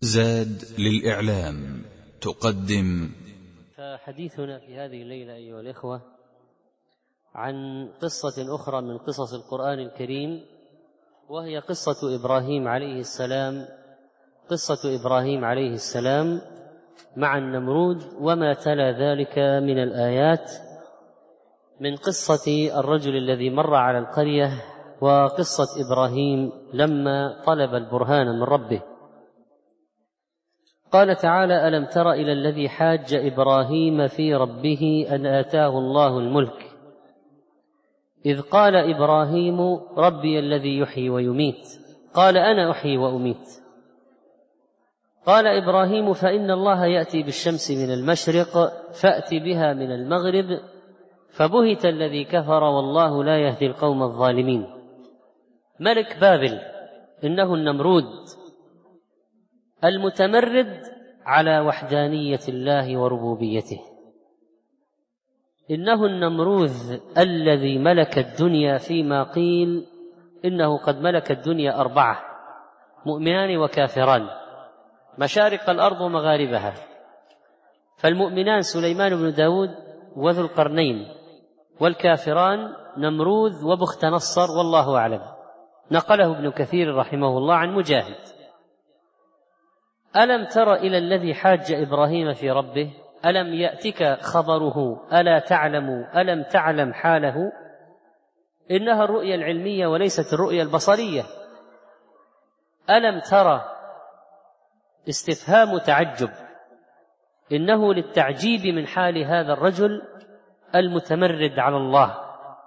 زاد للإعلام تقدم. فحديثنا في هذه الليلة أيها الإخوة عن قصة أخرى من قصص القرآن الكريم، وهي قصة إبراهيم عليه السلام، قصة إبراهيم عليه السلام مع النمرود وما تلا ذلك من الآيات من قصة الرجل الذي مر على القرية، وقصة إبراهيم لما طلب البرهان من ربه. قال تعالى: ألم تر إلى الذي حاج إبراهيم في ربه أن آتاه الله الملك إذ قال إبراهيم ربي الذي يحيي ويميت قال أنا أحيي وأميت. قال إبراهيم فإن الله يأتي بالشمس من المشرق فأت بها من المغرب فبهت الذي كفر والله لا يهدي القوم الظالمين. ملك بابل إنه النمرود المتمرد على وحدانية الله وربوبيته، إنه النمروذ الذي ملك الدنيا، فيما قيل إنه قد ملك الدنيا 4 مؤمنان وكافران، مشارق الأرض ومغاربها. فالمؤمنان سليمان بن داود وذو القرنين، والكافران نمروذ وبخت نصر، والله أعلم. نقله ابن كثير رحمه الله عن مجاهد. ألم تر إلى الذي حاج إبراهيم في ربه، ألم يأتك خبره، ألا تعلم، ألم تعلم حاله. إنها الرؤية العلمية وليست الرؤية البصرية. ألم ترى استفهام تعجب، إنه للتعجيب من حال هذا الرجل المتمرد على الله.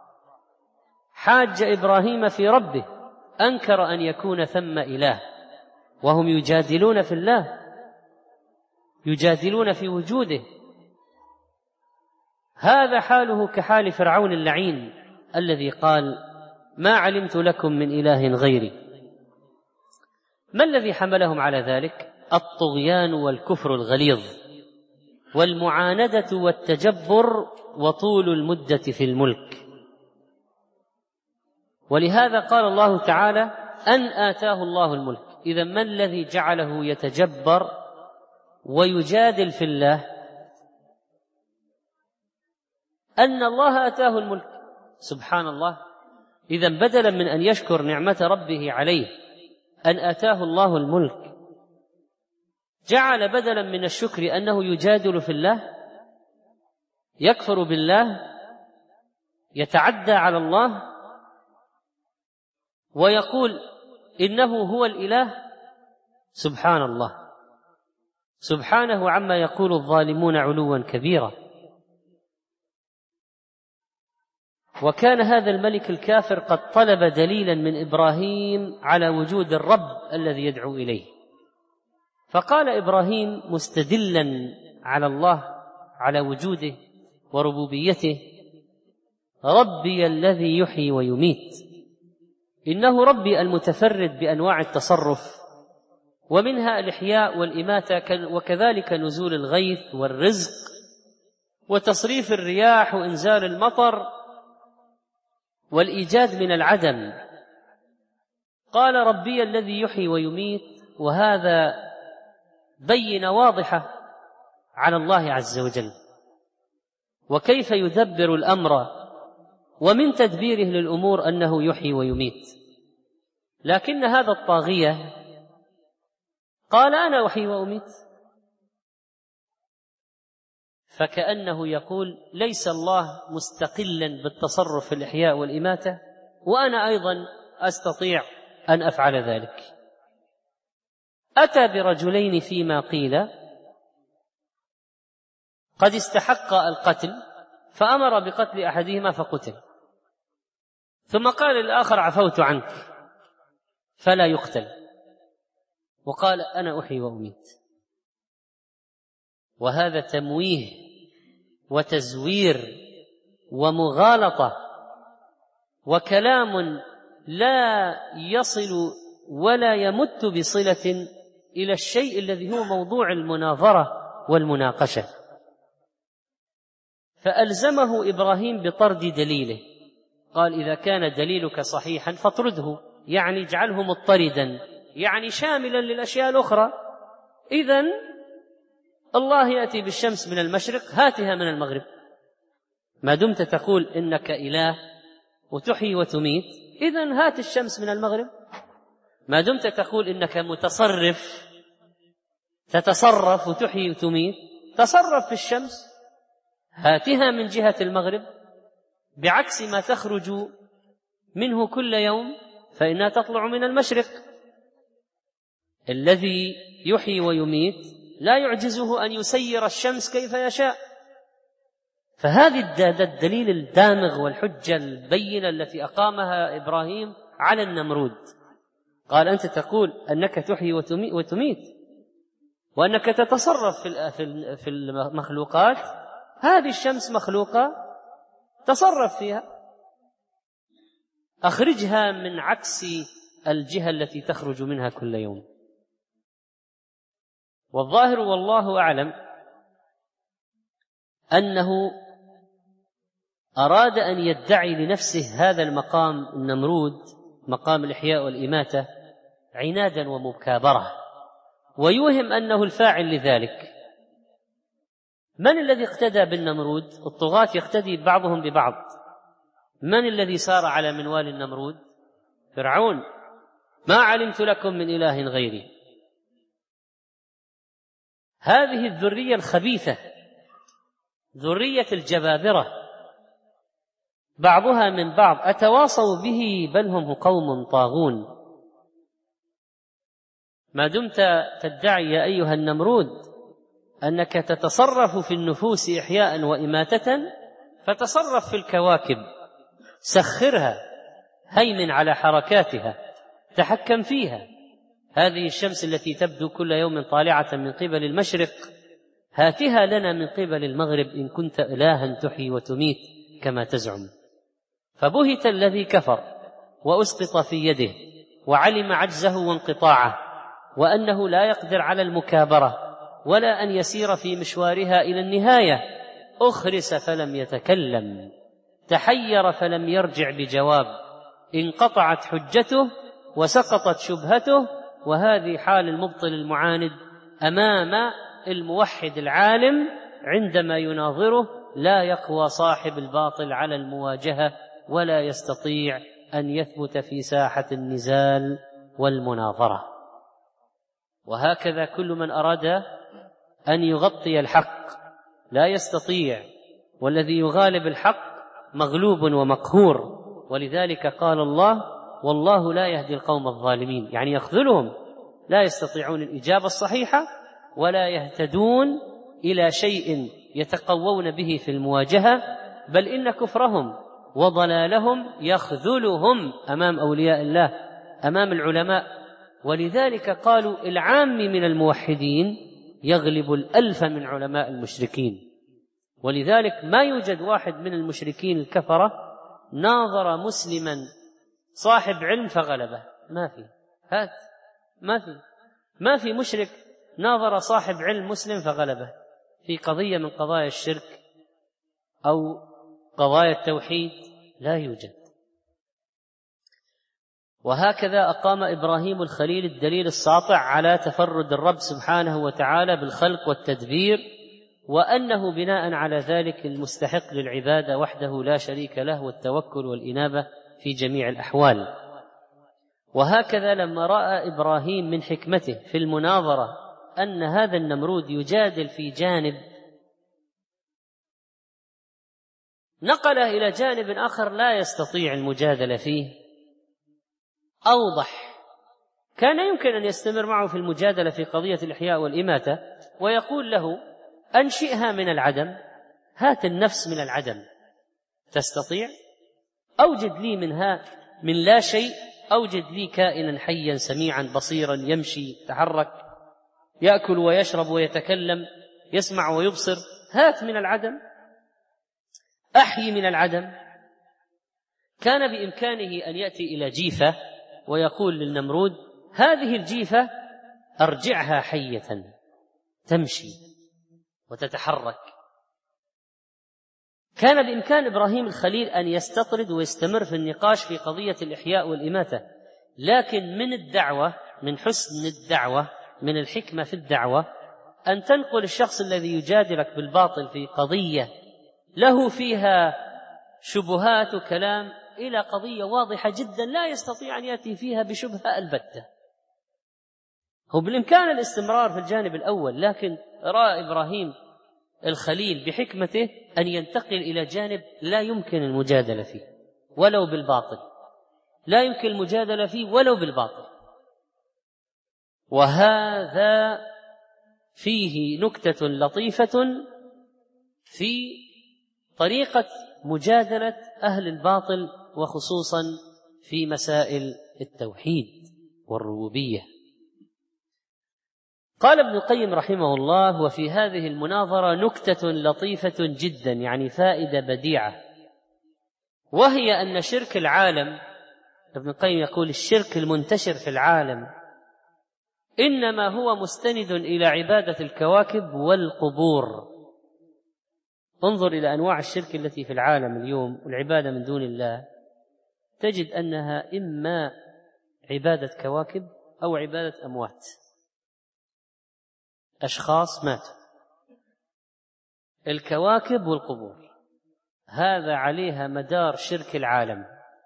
حاج إبراهيم في ربه، أنكر أن يكون ثم إله، وهم يجادلون في الله، يجادلون في وجوده. هذا حاله كحال فرعون اللعين الذي قال ما علمت لكم من إله غيري. ما الذي حملهم على ذلك؟ الطغيان والكفر الغليظ والمعاندة والتجبر وطول المدة في الملك. ولهذا قال الله تعالى أن آتاه الله الملك. إذا ما الذي جعله يتجبر ويجادل في الله؟ أن الله آتاه الملك، سبحان الله. إذا بدلا من أن يشكر نعمة ربه عليه أن آتاه الله الملك، جعل بدلا من الشكر أنه يجادل في الله، يكفر بالله، يتعدى على الله، ويقول إنه هو الإله. سبحان الله، سبحانه عما يقول الظالمون علوا كبيرا. وكان هذا الملك الكافر قد طلب دليلا من إبراهيم على وجود الرب الذي يدعو إليه، فقال إبراهيم مستدلا على الله، على وجوده وربوبيته: ربي الذي يحيي ويميت. إنه ربي المتفرد بأنواع التصرف، ومنها الإحياء والإماتة، وكذلك نزول الغيث والرزق وتصريف الرياح وإنزال المطر والإيجاد من العدم. قال ربي الذي يحيي ويميت، وهذا بينة واضحة على الله عز وجل، وكيف يدبر الأمر، ومن تدبيره للأمور أنه يحيي ويميت. لكن هذا الطاغية قال أنا أحيي وأميت، فكأنه يقول ليس الله مستقلا بالتصرف في الإحياء والإماتة، وأنا أيضا أستطيع أن أفعل ذلك. أتى برجلين فيما قيل قد استحق القتل، فأمر بقتل أحدهما فقتل، ثم قال للآخر عفوت عنك فلا يقتل، وقال أنا أحيي وأميت. وهذا تمويه وتزوير ومغالطة وكلام لا يصل ولا يمت بصلة إلى الشيء الذي هو موضوع المناظرة والمناقشة. فألزمه إبراهيم بطرد دليله، قال إذا كان دليلك صحيحا فاطرده، يعني اجعله مضطردا، يعني شاملا للأشياء الأخرى. إذن الله يأتي بالشمس من المشرق هاتها من المغرب. ما دمت تقول إنك إله وتحيي وتميت، إذن هات الشمس من المغرب. ما دمت تقول إنك متصرف تتصرف وتحيي وتميت، تصرف في الشمس، هاتها من جهة المغرب، بعكس ما تخرج منه كل يوم فإنها تطلع من المشرق. الذي يحيي ويميت لا يعجزه أن يسير الشمس كيف يشاء. فهذه الدليل الدامغ والحجة البينة التي أقامها إبراهيم على النمرود. قال أنت تقول أنك تحيي وتميت وأنك تتصرف في المخلوقات، هذه الشمس مخلوقة، تصرف فيها، أخرجها من عكس الجهة التي تخرج منها كل يوم. والظاهر والله أعلم أنه أراد أن يدعي لنفسه هذا المقام النمرود، مقام الإحياء والإماتة، عنادا ومكابرة، ويوهم أنه الفاعل لذلك. من الذي اقتدى بالنمرود؟ الطغاة يقتدي بعضهم ببعض. من الذي سار على منوال النمرود؟ فرعون. ما علمت لكم من إله غيري. هذه الذرية الخبيثة، ذرية الجبابرة، بعضها من بعض، أتواصوا به بل هم قوم طاغون. ما دمت تدعي يا أيها النمرود أنك تتصرف في النفوس إحياء وإماتة، فتصرف في الكواكب، سخرها، هيمن على حركاتها، تحكم فيها. هذه الشمس التي تبدو كل يوم طالعة من قبل المشرق، هاتها لنا من قبل المغرب إن كنت إلها تحيي وتميت كما تزعم. فبهت الذي كفر وأسقط في يده وعلم عجزه وانقطاعه، وأنه لا يقدر على المكابرة ولا أن يسير في مشوارها إلى النهاية. أخرس فلم يتكلم، تحير فلم يرجع بجواب، انقطعت حجته وسقطت شبهته. وهذه حال المبطل المعاند أمام الموحد العالم عندما يناظره. لا يقوى صاحب الباطل على المواجهة ولا يستطيع أن يثبت في ساحة النزال والمناظرة. وهكذا كل من أراد أن يغطي الحق لا يستطيع، والذي يغالب الحق مغلوب ومقهور. ولذلك قال الله: والله لا يهدي القوم الظالمين، يعني يخذلهم، لا يستطيعون الإجابة الصحيحة ولا يهتدون إلى شيء يتقوون به في المواجهة، بل إن كفرهم وضلالهم يخذلهم أمام أولياء الله، أمام العلماء. ولذلك قالوا العام من الموحدين يغلب 1000 من علماء المشركين. ولذلك ما يوجد واحد من المشركين الكفرة ناظر مسلما صاحب علم فغلبه، ما في. هات ما في مشرك ناظر صاحب علم مسلم فغلبه في قضية من قضايا الشرك أو قضايا التوحيد، لا يوجد. وهكذا أقام إبراهيم الخليل الدليل الساطع على تفرد الرب سبحانه وتعالى بالخلق والتدبير، وأنه بناء على ذلك المستحق للعبادة وحده لا شريك له، والتوكل والإنابة في جميع الأحوال. وهكذا لما رأى إبراهيم من حكمته في المناظرة أن هذا النمرود يجادل في جانب، نقله إلى جانب آخر لا يستطيع المجادلة فيه، أوضح. كان يمكن أن يستمر معه في المجادلة في قضية الإحياء والإماتة ويقول له: أنشئها من العدم، هات النفس من العدم، تستطيع؟ أوجد لي منها من لا شيء، أوجد لي كائنا حيا سميعا بصيرا يمشي يتحرك يأكل ويشرب ويتكلم يسمع ويبصر، هات من العدم، أحيي من العدم. كان بإمكانه أن يأتي إلى جيفة ويقول للنمرود: هذه الجيفة أرجعها حية تمشي وتتحرك. كان بإمكان إبراهيم الخليل أن يستطرد ويستمر في النقاش في قضية الإحياء والإماتة، لكن من الدعوة، من حسن الدعوة من الحكمة في الدعوة أن تنقل الشخص الذي يجادلك بالباطل في قضية له فيها شبهات وكلام إلى قضية واضحة جدا لا يستطيع أن يأتي فيها بشبهة البتة. هو بالإمكان الاستمرار في الجانب الأول، لكن رأى إبراهيم الخليل بحكمته أن ينتقل إلى جانب لا يمكن المجادلة فيه ولو بالباطل، لا يمكن المجادلة فيه ولو بالباطل. وهذا فيه نكتة لطيفة في طريقة مجادلة أهل الباطل، وخصوصا في مسائل التوحيد والربوبية. قال ابن القيم رحمه الله: وفي هذه المناظرة نكتة لطيفة جدا، يعني فائدة بديعة، وهي أن شرك العالم، ابن القيم يقول الشرك المنتشر في العالم إنما هو مستند إلى عبادة الكواكب والقبور. انظر إلى أنواع الشرك التي في العالم اليوم والعبادة من دون الله، تجد أنها إما عبادة كواكب أو عبادة أموات، أشخاص ماتوا. الكواكب والقبور هذا عليها مدار شرك العالم.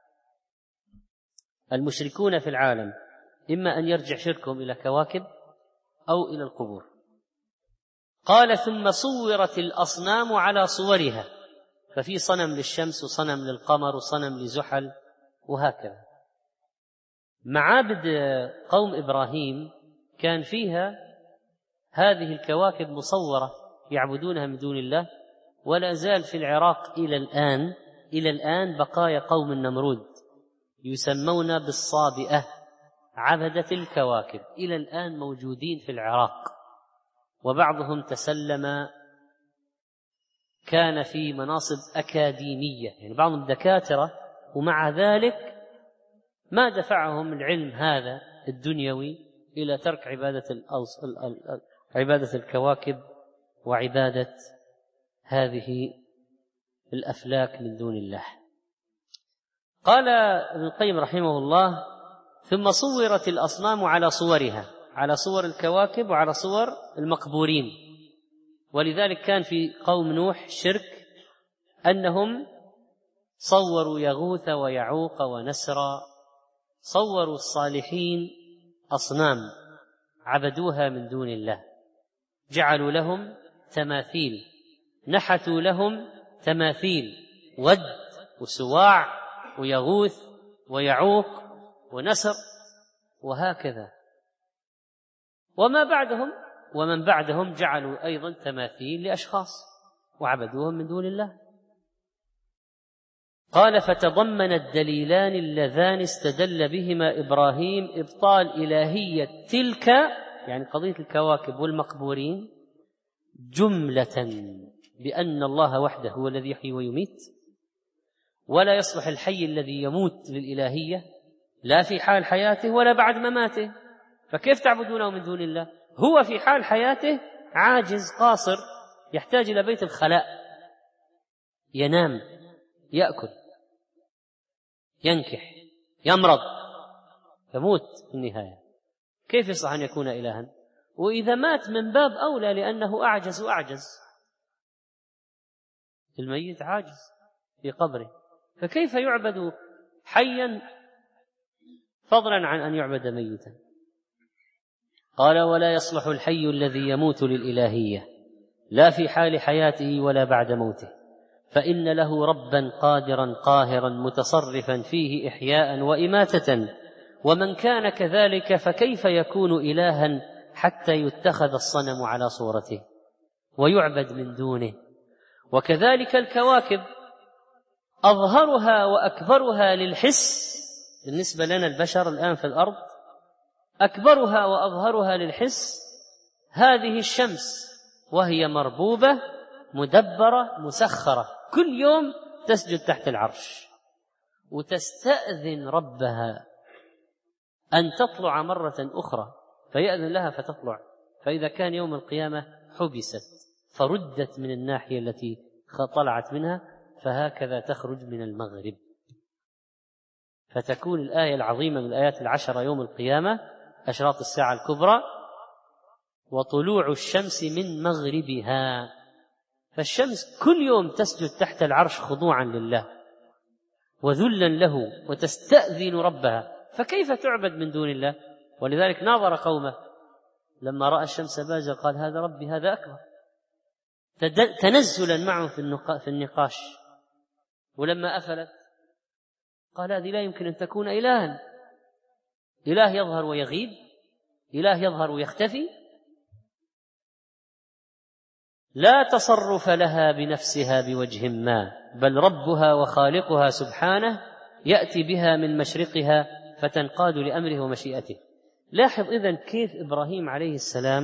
المشركون في العالم إما أن يرجع شركهم إلى كواكب أو إلى القبور. قال: ثم صورت الأصنام على صورها، ففي صنم للشمس وصنم للقمر وصنم لزحل وهكذا. معابد قوم إبراهيم كان فيها هذه الكواكب مصورة يعبدونها من دون الله، ولا زال في العراق إلى الآن بقايا قوم النمرود يسمون بالصابئة، عبدة الكواكب، إلى الآن موجودين في العراق، وبعضهم تسلم، كان في مناصب أكاديمية، يعني بعضهم دكاترة، ومع ذلك ما دفعهم العلم هذا الدنيوي إلى ترك عبادة الكواكب وعبادة هذه الأفلاك من دون الله. قال ابن القيم رحمه الله: ثم صورت الأصنام على صورها، على صور الكواكب وعلى صور المقبورين. ولذلك كان في قوم نوح شرك أنهم صوروا يغوث ويعوق ونسرا، صوروا الصالحين أصنام عبدوها من دون الله، جعلوا لهم تماثيل، نحتوا لهم تماثيل ود وسواع ويغوث ويعوق ونسر وهكذا. ومن بعدهم جعلوا أيضا تماثيل لأشخاص وعبدوهم من دون الله. قال: فتضمن الدليلان اللذان استدل بهما إبراهيم إبطال إلهية تلك، يعني قضية الكواكب والمقبورين، جملة بأن الله وحده هو الذي يحيي ويميت، ولا يصلح الحي الذي يموت للإلهية لا في حال حياته ولا بعد مماته، فكيف تعبدونه من دون الله؟ هو في حال حياته عاجز قاصر يحتاج إلى بيت الخلاء، ينام، يأكل، ينكح، يمرض، يموت في النهاية، كيف يصح أن يكون إلها؟ وإذا مات من باب أولى، لأنه أعجز وأعجز، الميت عاجز في قبره، فكيف يعبد حيا فضلا عن أن يعبد ميتا؟ قال: ولا يصلح الحي الذي يموت للإلهية لا في حال حياته ولا بعد موته، فإن له ربا قادرا قاهرا متصرفا فيه إحياء وإماتة، ومن كان كذلك فكيف يكون إلها حتى يتخذ الصنم على صورته ويعبد من دونه؟ وكذلك الكواكب أظهرها وأكبرها للحس بالنسبة لنا البشر الآن في الأرض، أكبرها وأظهرها للحس هذه الشمس، وهي مربوبة مدبرة مسخرة، كل يوم تسجد تحت العرش وتستأذن ربها أن تطلع مرة أخرى، فيأذن لها فتطلع، فإذا كان يوم القيامة حبست فردت من الناحية التي طلعت منها، فهكذا تخرج من المغرب، فتكون الآية العظيمة من الآيات 10 يوم القيامة، أشراط الساعة الكبرى، وطلوع الشمس من مغربها. فالشمس كل يوم تسجد تحت العرش خضوعا لله وذلا له وتستأذن ربها، فكيف تعبد من دون الله؟ ولذلك ناظر قومه لما رأى الشمس بازغة قال هذا ربي هذا أكبر، تنزلا معه في النقاش. ولما أفلت قال هذه لا يمكن أن تكون إلها، إله يظهر ويغيب، إله يظهر ويختفي، لا تصرف لها بنفسها بوجه ما، بل ربها وخالقها سبحانه يأتي بها من مشرقها فتنقاد لأمره ومشيئته. لاحظ إذن كيف إبراهيم عليه السلام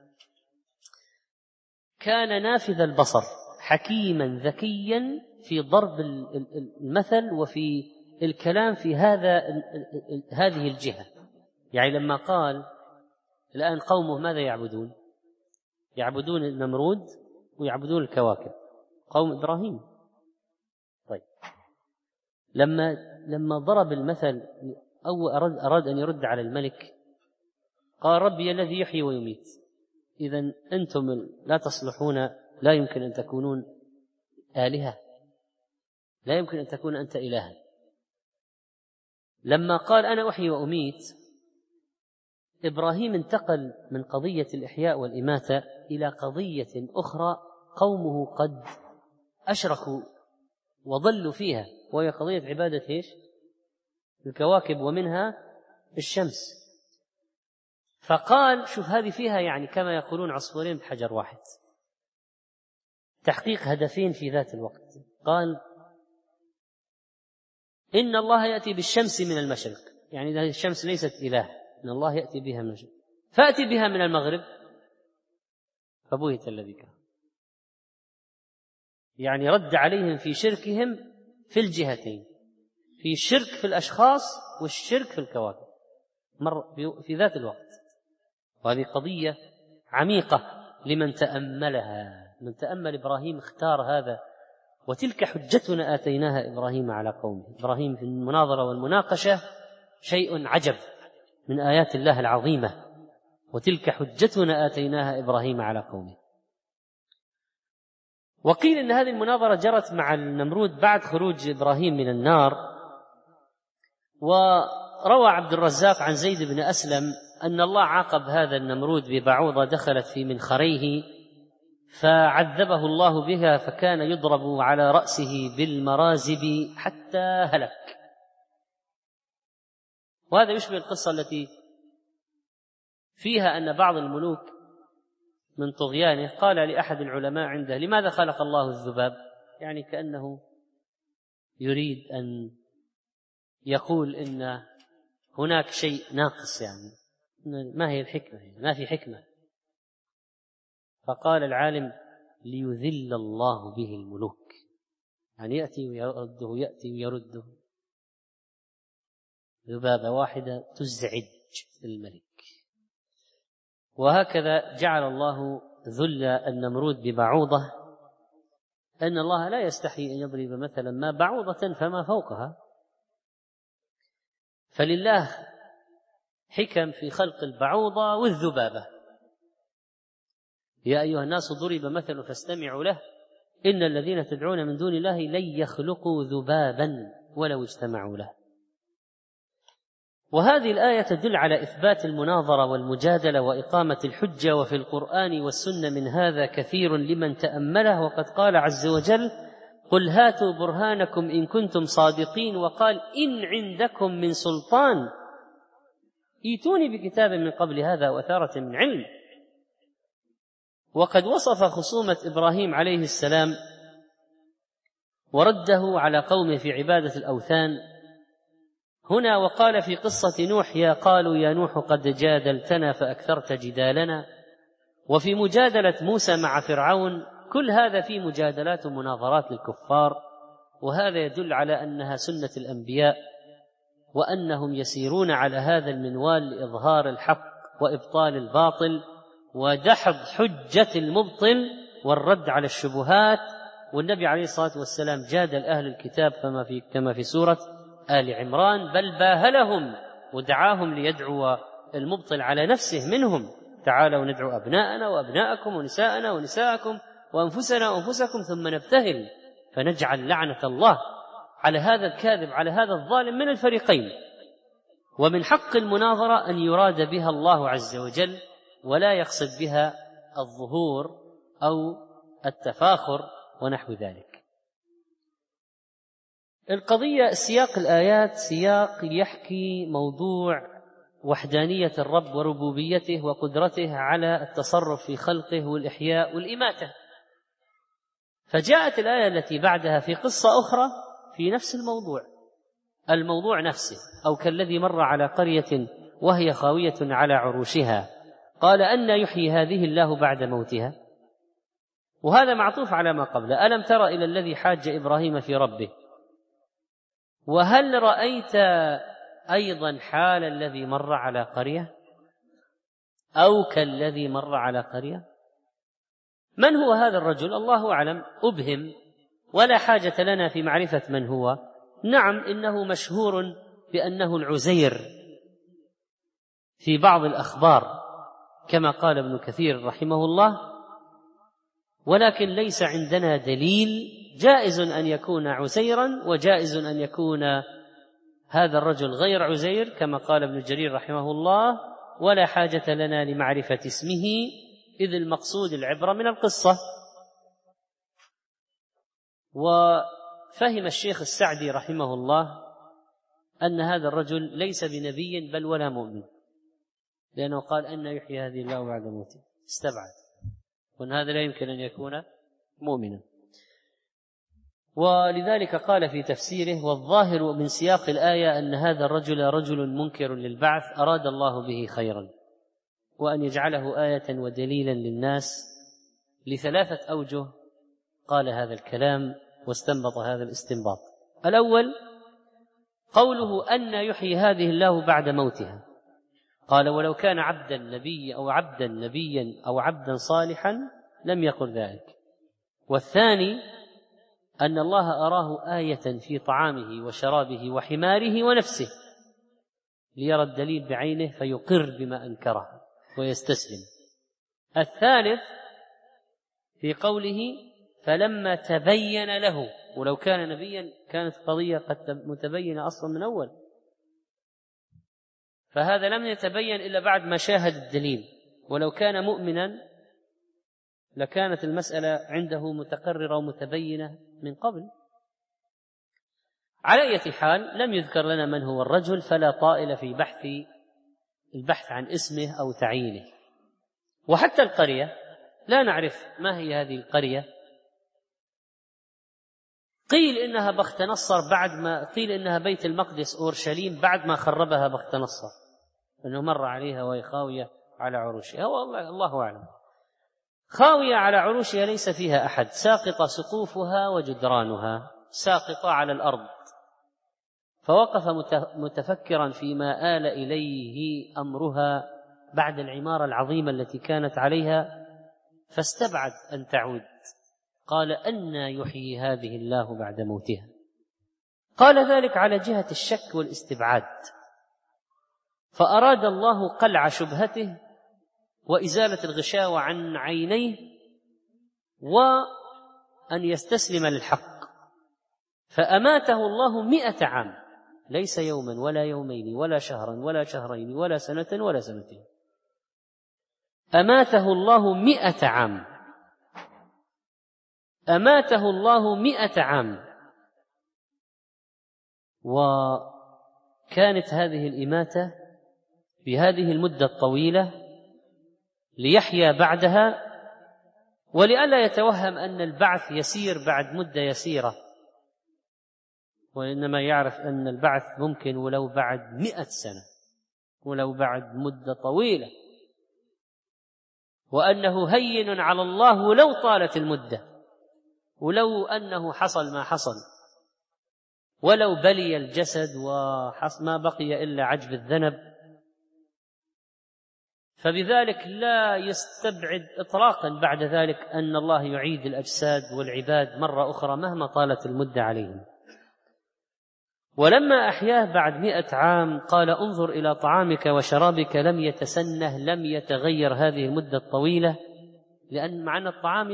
كان نافذ البصر، حكيما ذكيا في ضرب المثل وفي الكلام في هذه الجهة. يعني لما قال الآن قومه ماذا يعبدون؟ يعبدون النمرود ويعبدون الكواكب، قوم إبراهيم. طيب لما ضرب المثل أو أراد أن يرد على الملك قال ربي الذي يحيي ويميت، إذن أنتم لا تصلحون، لا يمكن أن تكونون آلهة، لا يمكن أن تكون أنت إلها. لما قال أنا أحيي وأميت، إبراهيم انتقل من قضية الإحياء والإماتة إلى قضية أخرى قومه قد أشركوا وضلوا فيها، وهي قضية عبادة الكواكب ومنها الشمس. فقال شوف هذه فيها يعني كما يقولون عصفورين بحجر واحد، تحقيق هدفين في ذات الوقت. قال إن الله يأتي بالشمس من المشرق، يعني هذه الشمس ليست إله، إن الله يأتي بها من المشرق، فأتي بها من المغرب فبهت الذي كفر. يعني رد عليهم في شركهم في الجهتين، في الشرك في الأشخاص والشرك في الكواكب مر في ذات الوقت. وهذه قضية عميقة لمن تأملها، من تأمل إبراهيم اختار هذا. وتلك حجتنا آتيناها إبراهيم على قومه. إبراهيم في المناظرة والمناقشة شيء عجب من آيات الله العظيمة. وتلك حجتنا آتيناها إبراهيم على قومه. وقيل إن هذه المناظرة جرت مع النمرود بعد خروج إبراهيم من النار. وروى عبد الرزاق عن زيد بن أسلم أن الله عاقب هذا النمرود ببعوضة دخلت في منخريه فعذبه الله بها، فكان يضرب على رأسه بالمرازب حتى هلك. وهذا يشبه القصة التي فيها أن بعض الملوك من طغيانه قال لأحد العلماء عنده لماذا خلق الله الذباب؟ يعني كأنه يريد أن يقول إن هناك شيء ناقص، يعني ما هي الحكمة؟ ما في حكمة. فقال العالم ليذل الله به الملوك، يعني يأتي ويرده يأتي ويرده، ذبابة واحدة تزعج الملك. وهكذا جعل الله ذل النمرود ببعوضة، أن الله لا يستحي أن يضرب مثلا ما بعوضة فما فوقها. فلله حكم في خلق البعوضة والذبابة. يا أيها الناس ضرب مثل فاستمعوا له إن الذين تدعون من دون الله لن يخلقوا ذبابا ولو اجتمعوا له. وهذه الآية تدل على إثبات المناظرة والمجادلة وإقامة الحجة، وفي القرآن والسنة من هذا كثير لمن تأمله. وقد قال عز وجل قل هاتوا برهانكم إن كنتم صادقين، وقال إن عندكم من سلطان ائتوني بكتاب من قبل هذا وأثارة من علم. وقد وصف خصومة إبراهيم عليه السلام ورده على قومه في عبادة الأوثان هنا، وقال في قصة نوح قالوا يا نوح قد جادلتنا فأكثرت جدالنا. وفي مجادلة موسى مع فرعون، كل هذا في مجادلات ومناظرات للكفار. وهذا يدل على أنها سنة الأنبياء، وأنهم يسيرون على هذا المنوال لإظهار الحق وإبطال الباطل ودحض حجة المبطل والرد على الشبهات. والنبي عليه الصلاة والسلام جادل أهل الكتاب كما في سورة آل عمران، بل باهلهم ودعاهم ليدعو المبطل على نفسه منهم تعالوا ندعو أبناءنا وأبناءكم ونساءنا ونساءكم وأنفسنا وأنفسكم ثم نبتهل فنجعل لعنة الله على هذا الكاذب على هذا الظالم من الفريقين. ومن حق المناظرة أن يراد بها الله عز وجل ولا يقصد بها الظهور أو التفاخر ونحو ذلك. القضية سياق الآيات سياق يحكي موضوع وحدانية الرب وربوبيته وقدرته على التصرف في خلقه والإحياء والإماتة، فجاءت الآية التي بعدها في قصة أخرى في نفس الموضوع نفسه، أو كالذي مر على قرية وهي خاوية على عروشها قال أن يحيي هذه الله بعد موتها، وهذا معطوف على ما قبله. ألم تر إلى الذي حاج إبراهيم في ربه وهل رأيت أيضا حال الذي مر على قرية أو كالذي مر على قرية. من هو هذا الرجل؟ الله أعلم، أبهم ولا حاجة لنا في معرفة من هو. نعم إنه مشهور بأنه العزير في بعض الأخبار كما قال ابن كثير رحمه الله، ولكن ليس عندنا دليل. جائز أن يكون عزيرا وجائز أن يكون هذا الرجل غير عزير كما قال ابن جرير رحمه الله، ولا حاجة لنا لمعرفة اسمه إذ المقصود العبرة من القصة. وفهم الشيخ السعدي رحمه الله أن هذا الرجل ليس بنبي بل ولا مؤمن، لأنه قال أن يحيي هذه الله بعد موته، استبعد، وأن هذا لا يمكن أن يكون مؤمنا. ولذلك قال في تفسيره: والظاهر من سياق الآية أن هذا الرجل رجل منكر للبعث أراد الله به خيرا، وأن يجعله آية ودليلا للناس لثلاثة أوجه. قال هذا الكلام واستنبط هذا الاستنباط. الأول قوله أن يحيي هذه الله بعد موتها، قال: ولو كان عبدا نبيا أو عبدا صالحا لم يقل ذلك. والثاني أن الله أراه آية في طعامه وشرابه وحماره ونفسه ليرى الدليل بعينه فيقر بما أنكره ويستسلم. الثالث في قوله فلما تبين له، ولو كان نبيا كانت قضية قد متبينة أصلا من أول، فهذا لم يتبين إلا بعد ما شاهد الدليل، ولو كان مؤمنا لكانت المسألة عنده متقررة ومتبينة من قبل. على أي حال لم يذكر لنا من هو الرجل، فلا طائل في البحث عن اسمه أو تعيينه. وحتى القرية لا نعرف ما هي هذه القرية. قيل إنها بخت نصر قيل إنها بيت المقدس أورشليم بعد ما خربها بخت نصر، أنه مر عليها وهي خاوية على عروشها، والله الله أعلم. خاوية على عروشها ليس فيها أحد، ساقطة سقوفها وجدرانها، ساقطة على الأرض. فوقف متفكرا فيما آل إليه أمرها بعد العمارة العظيمة التي كانت عليها، فاستبعد أن تعود. قال: أن يحيي هذه الله بعد موتها. قال ذلك على جهة الشك والاستبعاد، فأراد الله قلع شبهته وإزالة الغشاوة عن عينيه وأن يستسلم للحق، فأماته الله 100 عام، ليس يوما ولا يومين ولا شهرا ولا شهرين ولا سنة ولا سنتين، أماته الله 100 عام، أماته الله 100 عام. وكانت هذه الإماتة بهذه المدة الطويلة ليحيا بعدها، ولئلا يتوهم أن البعث يسير بعد مدة يسيرة، وإنما يعرف أن البعث ممكن ولو بعد 100 سنة، ولو بعد مدة طويلة، وأنه هين على الله ولو طالت المدة، ولو أنه حصل ما حصل، ولو بلي الجسد وما بقي إلا عجب الذنب. فبذلك لا يستبعد إطلاقا بعد ذلك أن الله يعيد الأجساد والعباد مرة أخرى مهما طالت المدة عليهم. ولما أحياه بعد 100 عام قال انظر إلى طعامك وشرابك لم يتسنه، لم يتغير هذه المدة الطويلة، لأن معنى الطعام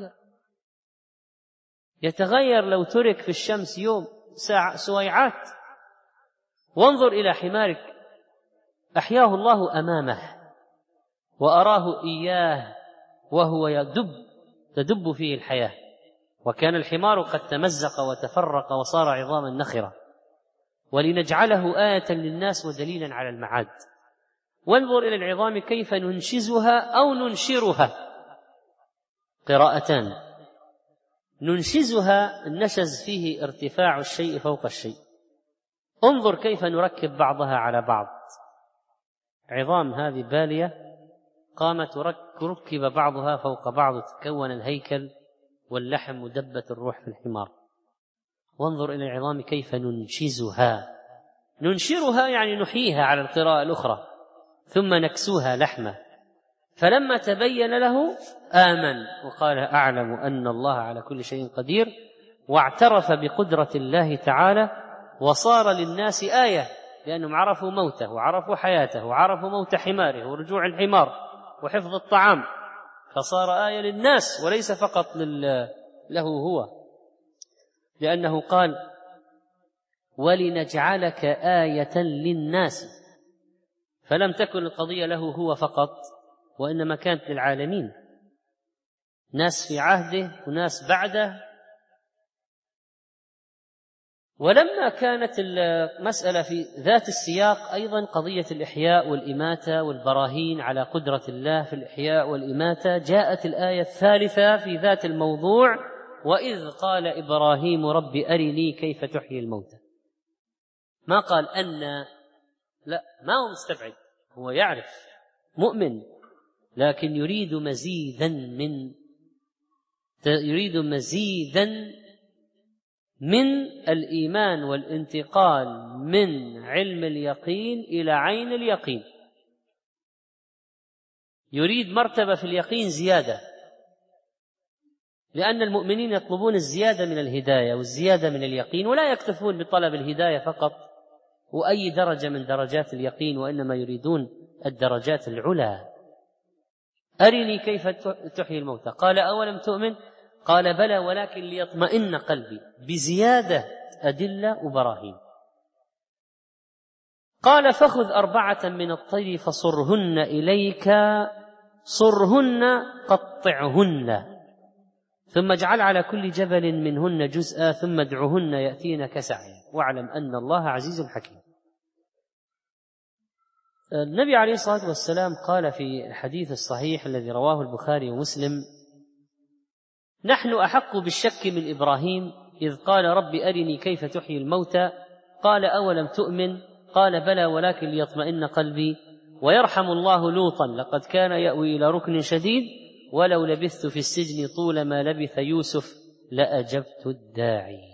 يتغير لو ترك في الشمس يوم ساعة سويعات. وانظر إلى حمارك أحياه الله أمامه وأراه إياه وهو تدب فيه الحياة، وكان الحمار قد تمزق وتفرق وصار عظاما نخرة، ولنجعله آية للناس ودليلا على المعاد. وانظر إلى العظام كيف ننشزها أو ننشرها، قراءتان. ننشزها النشز فيه ارتفاع الشيء فوق الشيء، انظر كيف نركب بعضها على بعض. عظام هذه بالية قامت ركب بعضها فوق بعض تكون الهيكل واللحم ودبت الروح في الحمار. وانظر إلى العظام كيف ننشرها يعني نحييها على القراءة الأخرى، ثم نكسوها لحمة. فلما تبين له آمن وقال أعلم أن الله على كل شيء قدير، واعترف بقدرة الله تعالى، وصار للناس آية، لأنهم عرفوا موته وعرفوا حياته وعرفوا موت حماره ورجوع الحمار وحفظ الطعام، فصار آية للناس وليس فقط له هو، لأنه قال ولنجعلك آية للناس، فلم تكن القضية له هو فقط، وإنما كانت للعالمين، ناس في عهده وناس بعده. ولما كانت المسألة في ذات السياق أيضا قضية الإحياء والإماتة والبراهين على قدرة الله في الإحياء والإماتة، جاءت الآية الثالثة في ذات الموضوع: وإذ قال إبراهيم رب أرني كيف تحيي الموتى. ما قال أن، لا، ما هو مستبعد، هو يعرف مؤمن، لكن يريد مزيدا من الإيمان والانتقال من علم اليقين إلى عين اليقين، يريد مرتبة في اليقين زيادة، لأن المؤمنين يطلبون الزيادة من الهداية والزيادة من اليقين، ولا يكتفون بطلب الهداية فقط وأي درجة من درجات اليقين، وإنما يريدون الدرجات العلى. أرني كيف تحيي الموتى، قال أولم تؤمن، قال بلى ولكن ليطمئن قلبي، بزيادة أدلة وبراهين. قال فخذ 4 من الطير فصرهن إليك، صرهن قطعهن، ثم اجعل على كل جبل منهن جزءا ثم ادعهن يأتينك سعيا واعلم أن الله عزيز حكيم. النبي عليه الصلاة والسلام قال في الحديث الصحيح الذي رواه البخاري ومسلم: نحن أحق بالشك من إبراهيم إذ قال رب أرني كيف تحيي الموتى، قال أولم تؤمن، قال بلى ولكن ليطمئن قلبي. ويرحم الله لوطا لقد كان يأوي إلى ركن شديد ولو لبثت في السجن طول ما لبث يوسف لأجبت الداعي.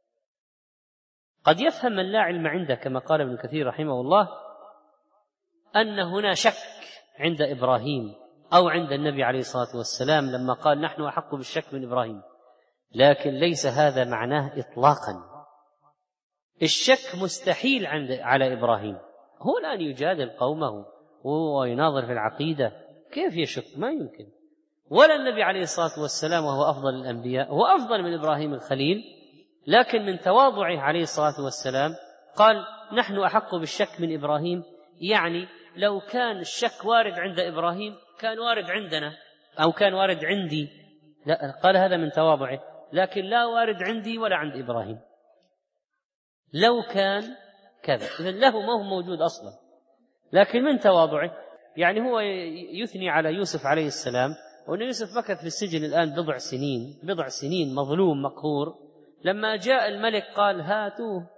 قد يفهم من لا علم عنده كما قال ابن كثير رحمه الله أن هنا شك عند إبراهيم أو عند النبي عليه الصلاة والسلام لما قال نحن أحق بالشك من إبراهيم، لكن ليس هذا معناه إطلاقا. الشك مستحيل على إبراهيم، هو الآن يجادل قومه ويناظر في العقيدة، كيف يشك؟ ما يمكن. ولا النبي عليه الصلاة والسلام وهو أفضل الأنبياء، هو أفضل من إبراهيم الخليل، لكن من تواضعه عليه الصلاة والسلام قال نحن أحق بالشك من إبراهيم، يعني لو كان الشك وارد عند إبراهيم كان وارد عندنا أو كان وارد عندي، لا، قال هذا من تواضعه، لكن لا وارد عندي ولا عند إبراهيم. لو كان كذا إذن له ما هو موجود أصلا، لكن من تواضعه يعني هو يثني على يوسف عليه السلام، وأن يوسف مكث في السجن الآن بضع سنين مظلوم مقهور. لما جاء الملك قال هاتوه،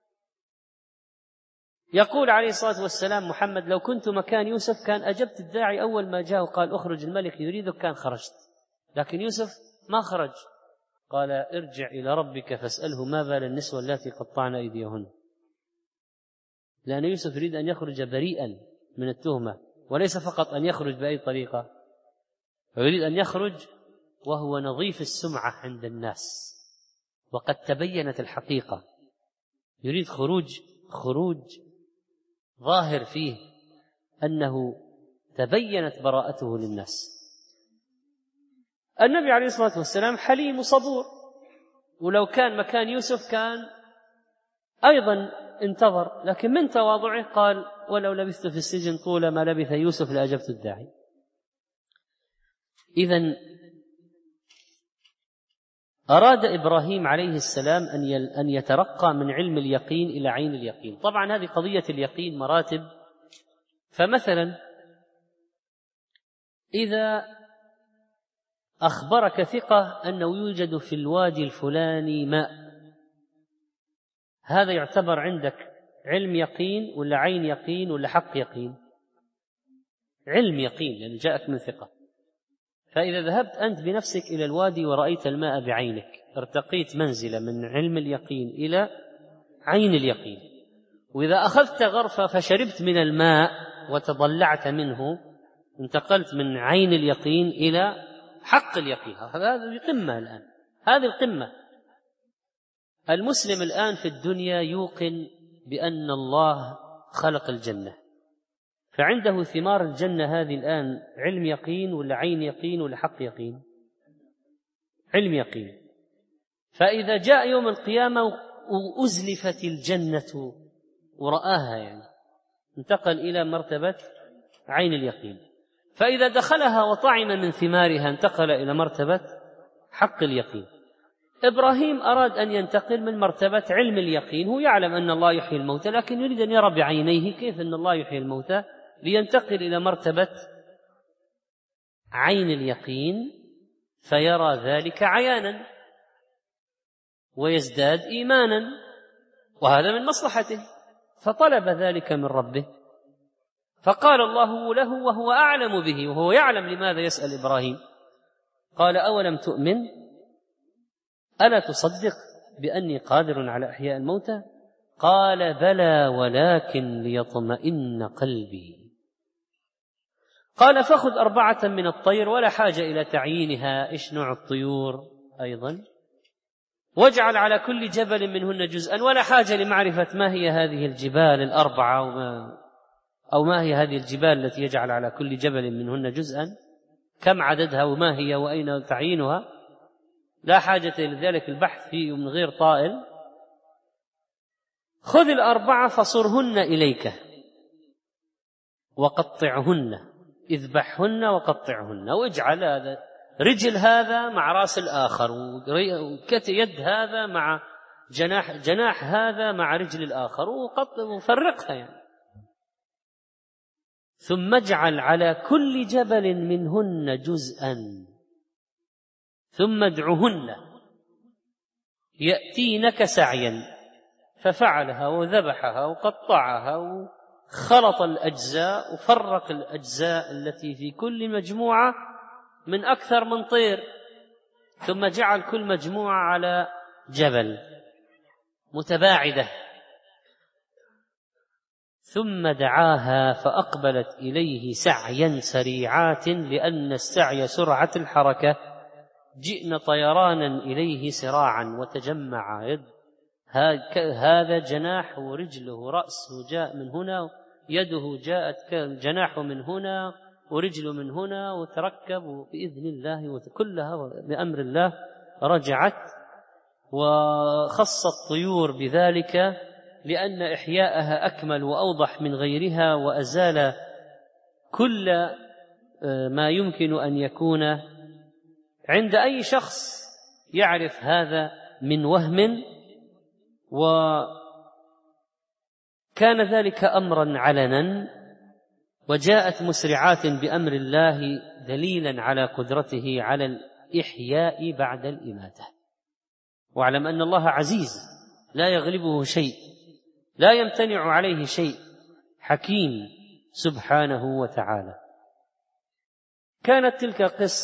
يقول عليه الصلاة والسلام محمد لو كنت مكان يوسف كان أجبت الداعي أول ما جاء وقال أخرج الملك يريدك كان خرجت، لكن يوسف ما خرج. قال ارجع إلى ربك فاسأله ما بال النسوة التي قطعن أيديهن، لأن يوسف يريد أن يخرج بريئا من التهمة، وليس فقط أن يخرج بأي طريقة، يريد أن يخرج وهو نظيف السمعة عند الناس، وقد تبينت الحقيقة، يريد خروج ظاهر فيه أنه تبينت براءته للناس. النبي عليه الصلاة والسلام حليم صبور، ولو كان مكان يوسف كان أيضا انتظر، لكن من تواضعه قال ولو لبثت في السجن طول ما لبث يوسف لأجبت الداعي. إذن أراد إبراهيم عليه السلام أن يترقى من علم اليقين إلى عين اليقين. طبعا هذه قضية اليقين مراتب. فمثلا إذا أخبرك ثقة أنه يوجد في الوادي الفلاني ماء، هذا يعتبر عندك علم يقين ولا عين يقين ولا حق يقين؟ علم يقين، لأنه جاءك من ثقة. فإذا ذهبت أنت بنفسك إلى الوادي ورأيت الماء بعينك، ارتقيت منزلة من علم اليقين إلى عين اليقين. وإذا أخذت غرفة فشربت من الماء وتضلعت منه، انتقلت من عين اليقين إلى حق اليقين. هذه قمة الآن، هذه القمة. المسلم الآن في الدنيا يوقن بأن الله خلق الجنة، فعنده ثمار الجنة هذه الآن علم يقين ولا عين يقين ولا حق يقين؟ علم يقين. فإذا جاء يوم القيامة وأزلفت الجنة ورآها، يعني انتقل إلى مرتبة عين اليقين. فإذا دخلها وطعم من ثمارها انتقل إلى مرتبة حق اليقين. إبراهيم أراد أن ينتقل من مرتبة علم اليقين، هو يعلم أن الله يحيي الموتى لكن يريد أن يرى بعينيه كيف أن الله يحيي الموتى، لينتقل إلى مرتبة عين اليقين فيرى ذلك عيانا ويزداد إيمانا، وهذا من مصلحته، فطلب ذلك من ربه. فقال الله له وهو أعلم به، وهو يعلم لماذا يسأل إبراهيم، قال أولم تؤمن؟ ألا تصدق بأني قادر على إحياء الموتى؟ قال بلى ولكن ليطمئن قلبي. قال فخذ 4 من الطير ولا حاجة إلى تعيينها إيش نوع الطيور أيضا، واجعل على كل جبل منهن جزءا، ولا حاجة لمعرفة ما هي هذه الجبال 4 أو ما هي هذه الجبال التي يجعل على كل جبل منهن جزءا، كم عددها وما هي وأين تعيينها، لا حاجة لذلك البحث فيه من غير طائل. خذ 4 فصرهن إليك وقطعهن، اذبحهن وقطعهن، واجعل هذا رجل هذا مع رأس الآخر، ويد هذا مع جناح هذا مع رجل الآخر، وفرقها يعني. ثم اجعل على كل جبل منهن جزءا ثم ادعهن يأتينك سعيا. ففعلها وذبحها وقطعها وخلط الأجزاء وفرق الأجزاء التي في كل مجموعة من أكثر من طير، ثم جعل كل مجموعة على جبل متباعدة، ثم دعاها فأقبلت إليه سعيا سريعات، لأن السعي سرعة الحركة، جئن طيرانا إليه سراعا وتجمع يد، هذا جناح ورجله رأسه جاء من هنا، يده جاءت جناحه من هنا ورجله من هنا، وتركب بإذن الله وكلها بأمر الله رجعت. وخص الطيور بذلك لأن إحياءها أكمل وأوضح من غيرها، وأزال كل ما يمكن أن يكون عند أي شخص يعرف هذا من وهم. وكان ذلك أمرا علنا، وجاءت مسرعات بأمر الله دليلا على قدرته على الإحياء بعد الإماتة. واعلم أن الله عزيز لا يغلبه شيء، لا يمتنع عليه شيء، حكيم سبحانه وتعالى. كانت تلك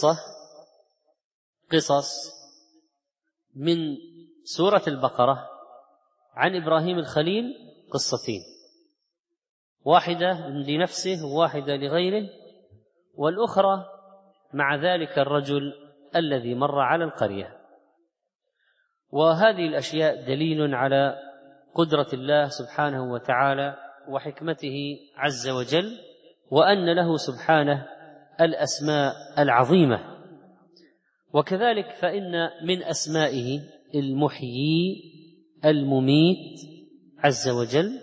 قصص من سورة البقرة عن إبراهيم الخليل، قصتين، واحدة لنفسه وواحدة لغيره، والأخرى مع ذلك الرجل الذي مر على القرية. وهذه الأشياء دليل على قدرة الله سبحانه وتعالى وحكمته عز وجل، وأن له سبحانه الأسماء العظيمة. وكذلك فإن من أسمائه المحيي المميت عز وجل،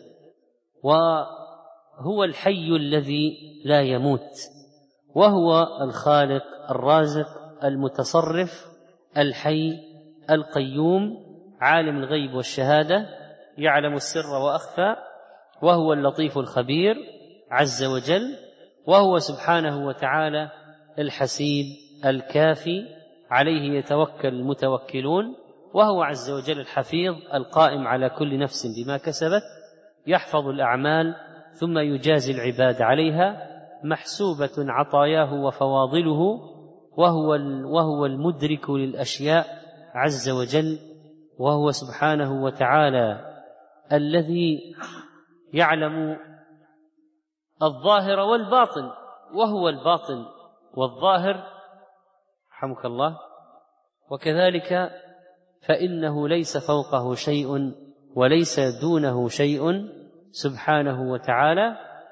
وهو الحي الذي لا يموت، وهو الخالق الرازق المتصرف الحي القيوم، عالم الغيب والشهادة، يعلم السر وأخفى، وهو اللطيف الخبير عز وجل، وهو سبحانه وتعالى الحسيب الكافي، عليه يتوكل المتوكلون، وهو عز وجل الحفيظ القائم على كل نفس بما كسبت، يحفظ الأعمال ثم يجازي العباد عليها، محسوبة عطاياه وفواضله، وهو المدرك للأشياء عز وجل، وهو سبحانه وتعالى الذي يعلم الظاهر والباطن، وهو الباطن والظاهر رحمك الله. وكذلك فإنه ليس فوقه شيء وليس دونه شيء سبحانه وتعالى.